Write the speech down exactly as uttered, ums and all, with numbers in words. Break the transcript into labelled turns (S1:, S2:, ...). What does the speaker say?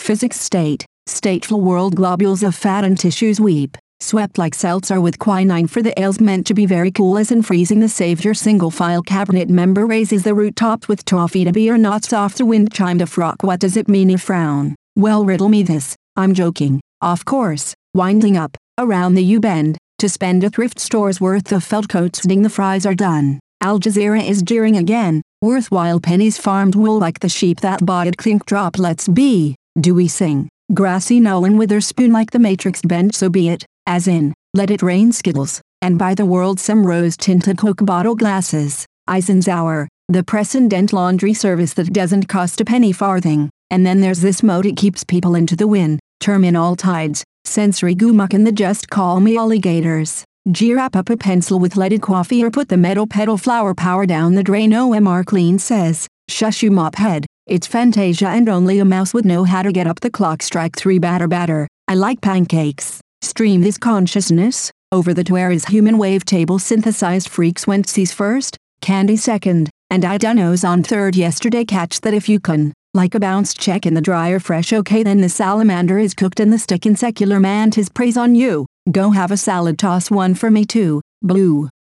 S1: physics state, stateful world globules of fat and tissues weep, swept like seltzer with quinine for the ales meant to be very cool as in freezing the savior single file cabinet member raises the root topped with toffee to be or not soft the wind chimed a frock what does it mean a frown, well riddle me this, I'm joking, of course, winding up, around the U-bend, to spend a thrift store's worth of felt coats ding the fries are done, Al Jazeera is jeering again, worthwhile pennies farmed wool like the sheep that bought it clink drop let's be, do we sing, grassy knoll and witherspoon like the matrix bend so be it, as in, let it rain Skittles, and buy the world some rose-tinted Coke bottle glasses, Eisenhower, the press and dent laundry service that doesn't cost a penny farthing, and then there's this mode it keeps people into the win, term in all tides, sensory gummuck and the just call me alligators, G wrap up a pencil with leaded coffee or put the metal pedal flower power down the drain O M R Clean says, shush you mop head, it's Fantasia and only a mouse would know how to get up the clock strike three batter batter, I like pancakes. Stream this consciousness, over the where is human wavetable synthesized freaks went seas first, candy second, and I dunno's on third yesterday catch that if you can, like a bounce check in the dryer fresh okay then the salamander is cooked and the stick in secular man tis praise on you, go have a salad toss one for me too, blue.